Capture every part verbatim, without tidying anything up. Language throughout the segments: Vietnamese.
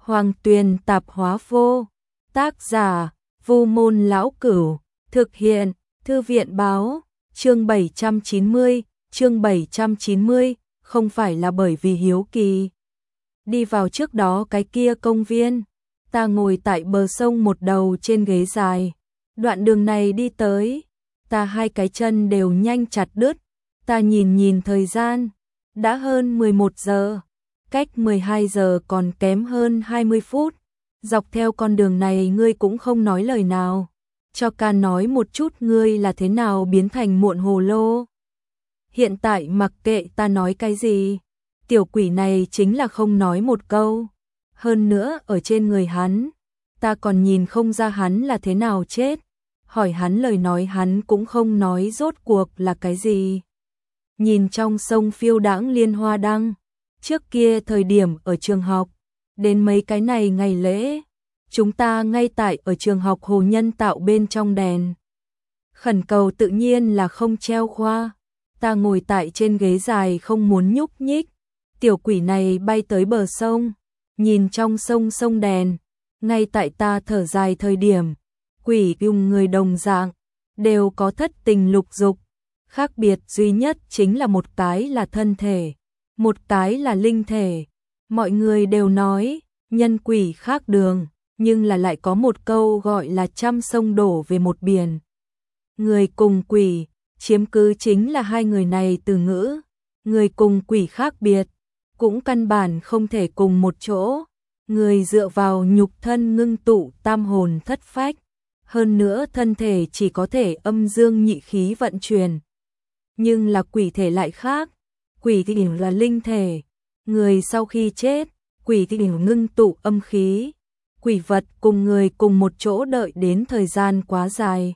Hoàng Tuyền Tạp Hóa Vô. Tác giả Vu Môn Lão Cửu. Thực hiện Thư viện Báo. Chương bảy trăm chín mươi. Chương bảy trăm chín mươi. Không phải là bởi vì hiếu kỳ. Đi vào trước đó cái kia công viên. Ta ngồi tại bờ sông một đầu trên ghế dài. Đoạn đường này đi tới, ta hai cái chân đều nhanh chặt đứt. Ta nhìn nhìn thời gian, đã hơn mười một giờ, cách mười hai giờ còn kém hơn hai mươi phút. Dọc theo con đường này ngươi cũng không nói lời nào. Cho ca nói một chút ngươi là thế nào biến thành muộn hồ lô. Hiện tại mặc kệ ta nói cái gì, tiểu quỷ này chính là không nói một câu. Hơn nữa ở trên người hắn, ta còn nhìn không ra hắn là thế nào chết. Hỏi hắn lời nói hắn cũng không nói rốt cuộc là cái gì. Nhìn trong sông phiêu đãng liên hoa đăng, trước kia thời điểm ở trường học, đến mấy cái này ngày lễ, chúng ta ngay tại ở trường học hồ nhân tạo bên trong đèn. Khẩn cầu tự nhiên là không treo khoa. Ta ngồi tại trên ghế dài không muốn nhúc nhích. Tiểu quỷ này bay tới bờ sông, nhìn trong sông sông đèn, ngay tại ta thở dài thời điểm, quỷ cùng người đồng dạng, đều có thất tình lục dục, khác biệt duy nhất chính là một cái là thân thể, một cái là linh thể. Mọi người đều nói, nhân quỷ khác đường, nhưng là lại có một câu gọi là trăm sông đổ về một biển. Người cùng quỷ, chiếm cứ chính là hai người này từ ngữ, người cùng quỷ khác biệt, cũng căn bản không thể cùng một chỗ. Người dựa vào nhục thân ngưng tụ tam hồn thất phách, hơn nữa thân thể chỉ có thể âm dương nhị khí vận chuyển. Nhưng là quỷ thể lại khác, quỷ thì là linh thể, người sau khi chết, quỷ thì ngưng tụ âm khí, quỷ vật cùng người cùng một chỗ đợi đến thời gian quá dài.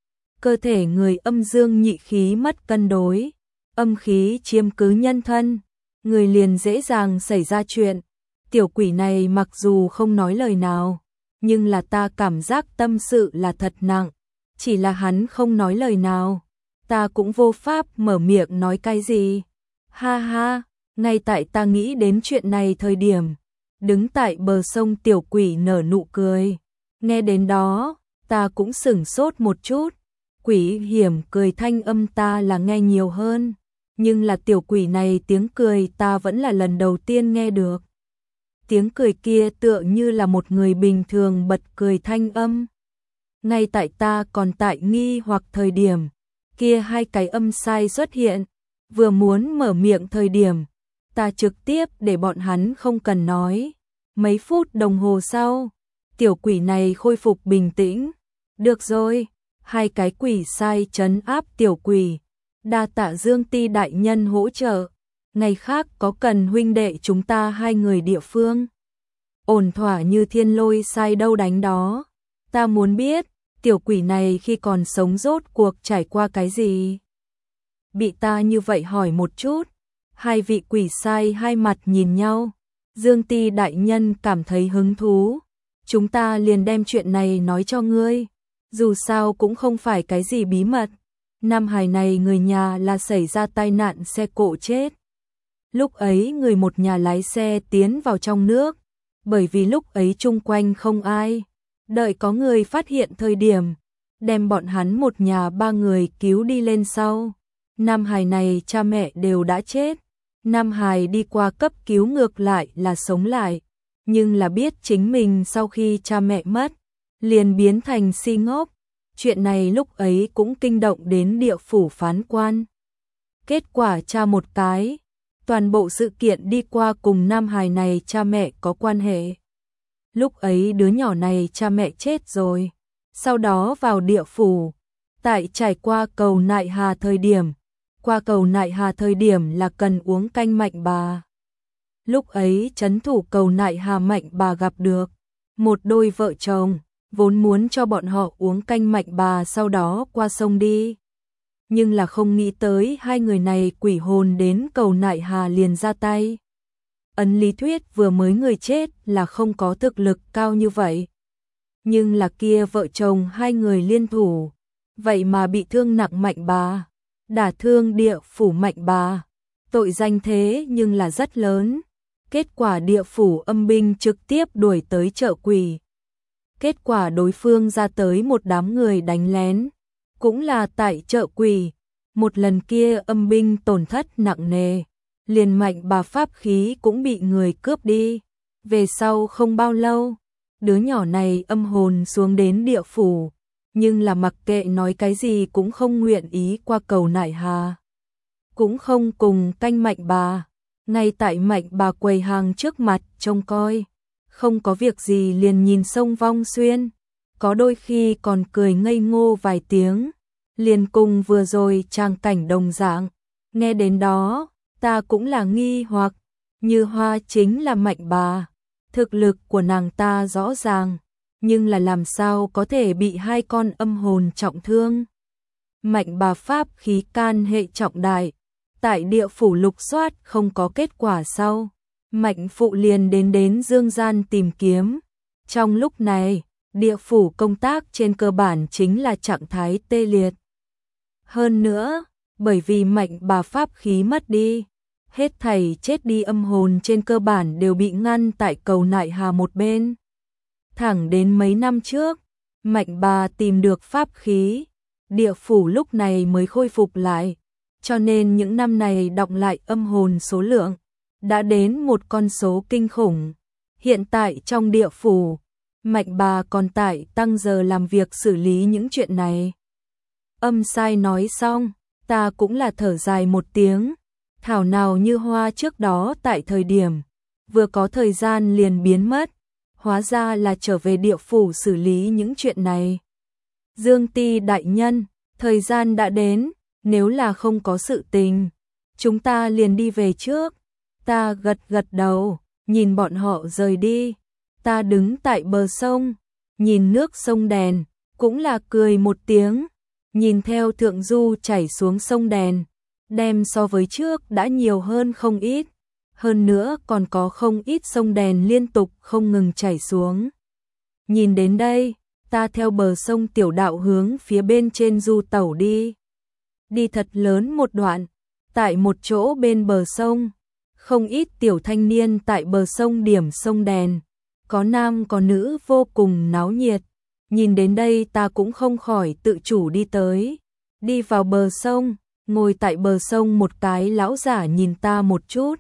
Cơ thể người âm dương nhị khí mất cân đối, âm khí chiếm cứ nhân thân, người liền dễ dàng xảy ra chuyện. Tiểu quỷ này mặc dù không nói lời nào, nhưng là ta cảm giác tâm sự là thật nặng. Chỉ là hắn không nói lời nào, ta cũng vô pháp mở miệng nói cái gì. Ha ha, ngay tại ta nghĩ đến chuyện này thời điểm, đứng tại bờ sông tiểu quỷ nở nụ cười. Nghe đến đó, ta cũng sửng sốt một chút. Quỷ hiểm cười thanh âm ta là nghe nhiều hơn, nhưng là tiểu quỷ này tiếng cười ta vẫn là lần đầu tiên nghe được. Tiếng cười kia tựa như là một người bình thường bật cười thanh âm. Ngay tại ta còn tại nghi hoặc thời điểm, kia hai cái âm sai xuất hiện, vừa muốn mở miệng thời điểm, ta trực tiếp để bọn hắn không cần nói. Mấy phút đồng hồ sau, tiểu quỷ này khôi phục bình tĩnh. Được rồi, hai cái quỷ sai trấn áp tiểu quỷ, đa tạ Dương Ti đại nhân hỗ trợ. Ngày khác có cần huynh đệ chúng ta hai người địa phương. Ổn thỏa như thiên lôi sai đâu đánh đó. Ta muốn biết, tiểu quỷ này khi còn sống rốt cuộc trải qua cái gì? Bị ta như vậy hỏi một chút, hai vị quỷ sai hai mặt nhìn nhau. Dương Ti đại nhân cảm thấy hứng thú. Chúng ta liền đem chuyện này nói cho ngươi. Dù sao cũng không phải cái gì bí mật. Nam hài này người nhà là xảy ra tai nạn xe cộ chết. Lúc ấy người một nhà lái xe tiến vào trong nước, bởi vì lúc ấy chung quanh không ai. Đợi có người phát hiện thời điểm, đem bọn hắn một nhà ba người cứu đi lên sau. Nam hài này cha mẹ đều đã chết. Nam hài đi qua cấp cứu ngược lại là sống lại, nhưng là biết chính mình sau khi cha mẹ mất, liền biến thành si ngốc. Chuyện này lúc ấy cũng kinh động đến địa phủ phán quan. Kết quả tra một cái, toàn bộ sự kiện đi qua cùng nam hài này cha mẹ có quan hệ. Lúc ấy đứa nhỏ này cha mẹ chết rồi, sau đó vào địa phủ, tại trải qua cầu nại hà thời điểm, qua cầu nại hà thời điểm là cần uống canh mạnh bà. Lúc ấy trấn thủ cầu nại hà mạnh bà gặp được một đôi vợ chồng, vốn muốn cho bọn họ uống canh mạnh bà sau đó qua sông đi. Nhưng là không nghĩ tới hai người này quỷ hồn đến cầu nại hà liền ra tay. Ấn lý thuyết vừa mới người chết là không có thực lực cao như vậy. Nhưng là kia vợ chồng hai người liên thủ, vậy mà bị thương nặng mạnh bà, đả thương địa phủ mạnh bà. Tội danh thế nhưng là rất lớn. Kết quả địa phủ âm binh trực tiếp đuổi tới chợ quỷ. Kết quả đối phương ra tới một đám người đánh lén. Cũng là tại chợ quỷ. Một lần kia âm binh tổn thất nặng nề. Liền Mạnh Bà pháp khí cũng bị người cướp đi. Về sau không bao lâu, đứa nhỏ này âm hồn xuống đến địa phủ. Nhưng là mặc kệ nói cái gì cũng không nguyện ý qua cầu nại hà. Cũng không cùng canh Mạnh Bà. Ngay tại Mạnh Bà quầy hàng trước mặt trông coi. Không có việc gì liền nhìn sông Vong Xuyên. Có đôi khi còn cười ngây ngô vài tiếng. Liền cùng vừa rồi trang cảnh đồng dạng. Nghe đến đó, ta cũng là nghi hoặc. Như Hoa chính là Mạnh Bà. Thực lực của nàng ta rõ ràng. Nhưng là làm sao có thể bị hai con âm hồn trọng thương. Mạnh Bà pháp khí can hệ trọng đại. Tại địa phủ lục soát không có kết quả sau. Mạnh Phụ liền đến đến dương gian tìm kiếm. Trong lúc này, địa phủ công tác trên cơ bản chính là trạng thái tê liệt. Hơn nữa, bởi vì Mạnh Bà pháp khí mất đi, hết thảy chết đi âm hồn trên cơ bản đều bị ngăn tại cầu nại hà một bên. Thẳng đến mấy năm trước, Mạnh Bà tìm được pháp khí, địa phủ lúc này mới khôi phục lại. Cho nên những năm này đọng lại âm hồn số lượng đã đến một con số kinh khủng. Hiện tại trong địa phủ, Mạnh Bà còn tại tăng giờ làm việc xử lý những chuyện này. Âm sai nói xong, ta cũng là thở dài một tiếng. Thảo nào Như Hoa trước đó tại thời điểm vừa có thời gian liền biến mất, hóa ra là trở về địa phủ xử lý những chuyện này. Dương Ti đại nhân, thời gian đã đến, nếu là không có sự tình, chúng ta liền đi về trước. Ta gật gật đầu, nhìn bọn họ rời đi. Ta đứng tại bờ sông, nhìn nước sông đèn, cũng là cười một tiếng. Nhìn theo thượng du chảy xuống sông đèn, đem so với trước đã nhiều hơn không ít. Hơn nữa còn có không ít sông đèn liên tục không ngừng chảy xuống. Nhìn đến đây, ta theo bờ sông tiểu đạo hướng phía bên trên du tẩu đi. Đi thật lớn một đoạn, tại một chỗ bên bờ sông, không ít tiểu thanh niên tại bờ sông điểm sông đèn, có nam có nữ vô cùng náo nhiệt. Nhìn đến đây ta cũng không khỏi tự chủ đi tới, đi vào bờ sông, ngồi tại bờ sông một cái lão giả nhìn ta một chút.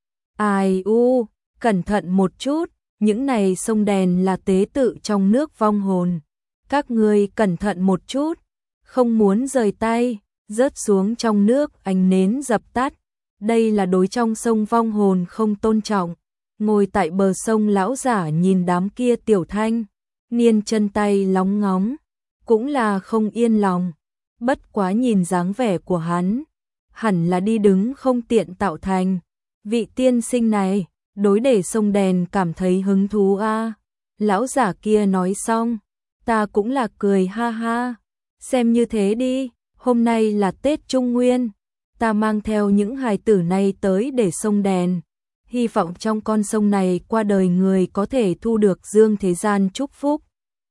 Ai u, cẩn thận một chút, những này sông đèn là tế tự trong nước vong hồn. Các ngươi cẩn thận một chút, không muốn rời tay, rớt xuống trong nước ánh nến dập tắt. Đây là đối trong sông vong hồn không tôn trọng. Ngồi tại bờ sông lão giả nhìn đám kia tiểu thanh niên chân tay lóng ngóng, cũng là không yên lòng. Bất quá nhìn dáng vẻ của hắn, hẳn là đi đứng không tiện tạo thành. Vị tiên sinh này, đối để sông đèn cảm thấy hứng thú a. À. Lão giả kia nói xong, ta cũng là cười ha ha. Xem như thế đi, hôm nay là Tết Trung Nguyên, ta mang theo những hài tử này tới để sông đèn. Hy vọng trong con sông này qua đời người có thể thu được dương thế gian chúc phúc.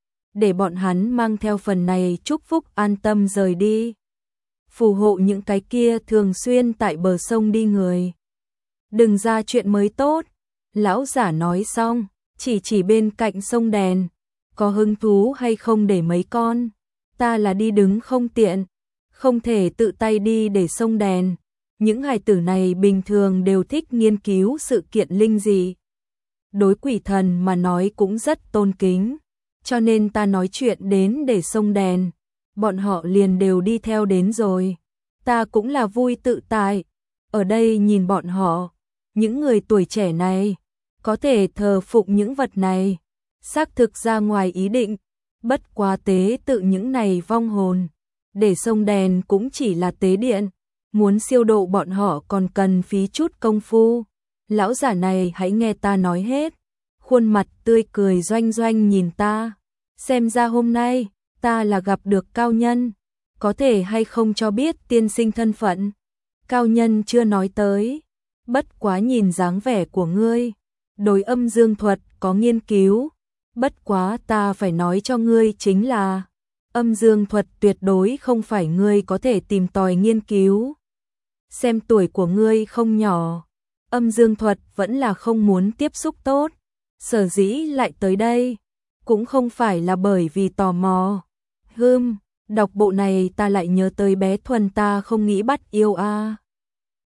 Để bọn hắn mang theo phần này chúc phúc an tâm rời đi. Phù hộ những cái kia thường xuyên tại bờ sông đi người. Đừng ra chuyện mới tốt. Lão giả nói xong, chỉ chỉ bên cạnh sông đèn. Có hứng thú hay không để mấy con? Ta là đi đứng không tiện, không thể tự tay đi để sông đèn. Những hài tử này bình thường đều thích nghiên cứu sự kiện linh dị. Đối quỷ thần mà nói cũng rất tôn kính. Cho nên ta nói chuyện đến để sông đèn. Bọn họ liền đều đi theo đến rồi. Ta cũng là vui tự tại. Ở đây nhìn bọn họ, những người tuổi trẻ này, có thể thờ phụng những vật này. Xác thực ra ngoài ý định. Bất quá tế tự những này vong hồn. Để sông đèn cũng chỉ là tế điện. Muốn siêu độ bọn họ còn cần phí chút công phu. Lão giả này hãy nghe ta nói hết. Khuôn mặt tươi cười doanh doanh nhìn ta. Xem ra hôm nay, ta là gặp được cao nhân. Có thể hay không cho biết tiên sinh thân phận. Cao nhân chưa nói tới. Bất quá nhìn dáng vẻ của ngươi. Đối âm dương thuật có nghiên cứu. Bất quá ta phải nói cho ngươi chính là âm dương thuật tuyệt đối không phải ngươi có thể tìm tòi nghiên cứu. Xem tuổi của ngươi không nhỏ, Âm dương thuật vẫn là không muốn tiếp xúc tốt, sở dĩ lại tới đây, cũng không phải là bởi vì tò mò. Hừm, đọc bộ này ta lại nhớ tới bé Thuần ta không nghĩ bắt yêu a. À.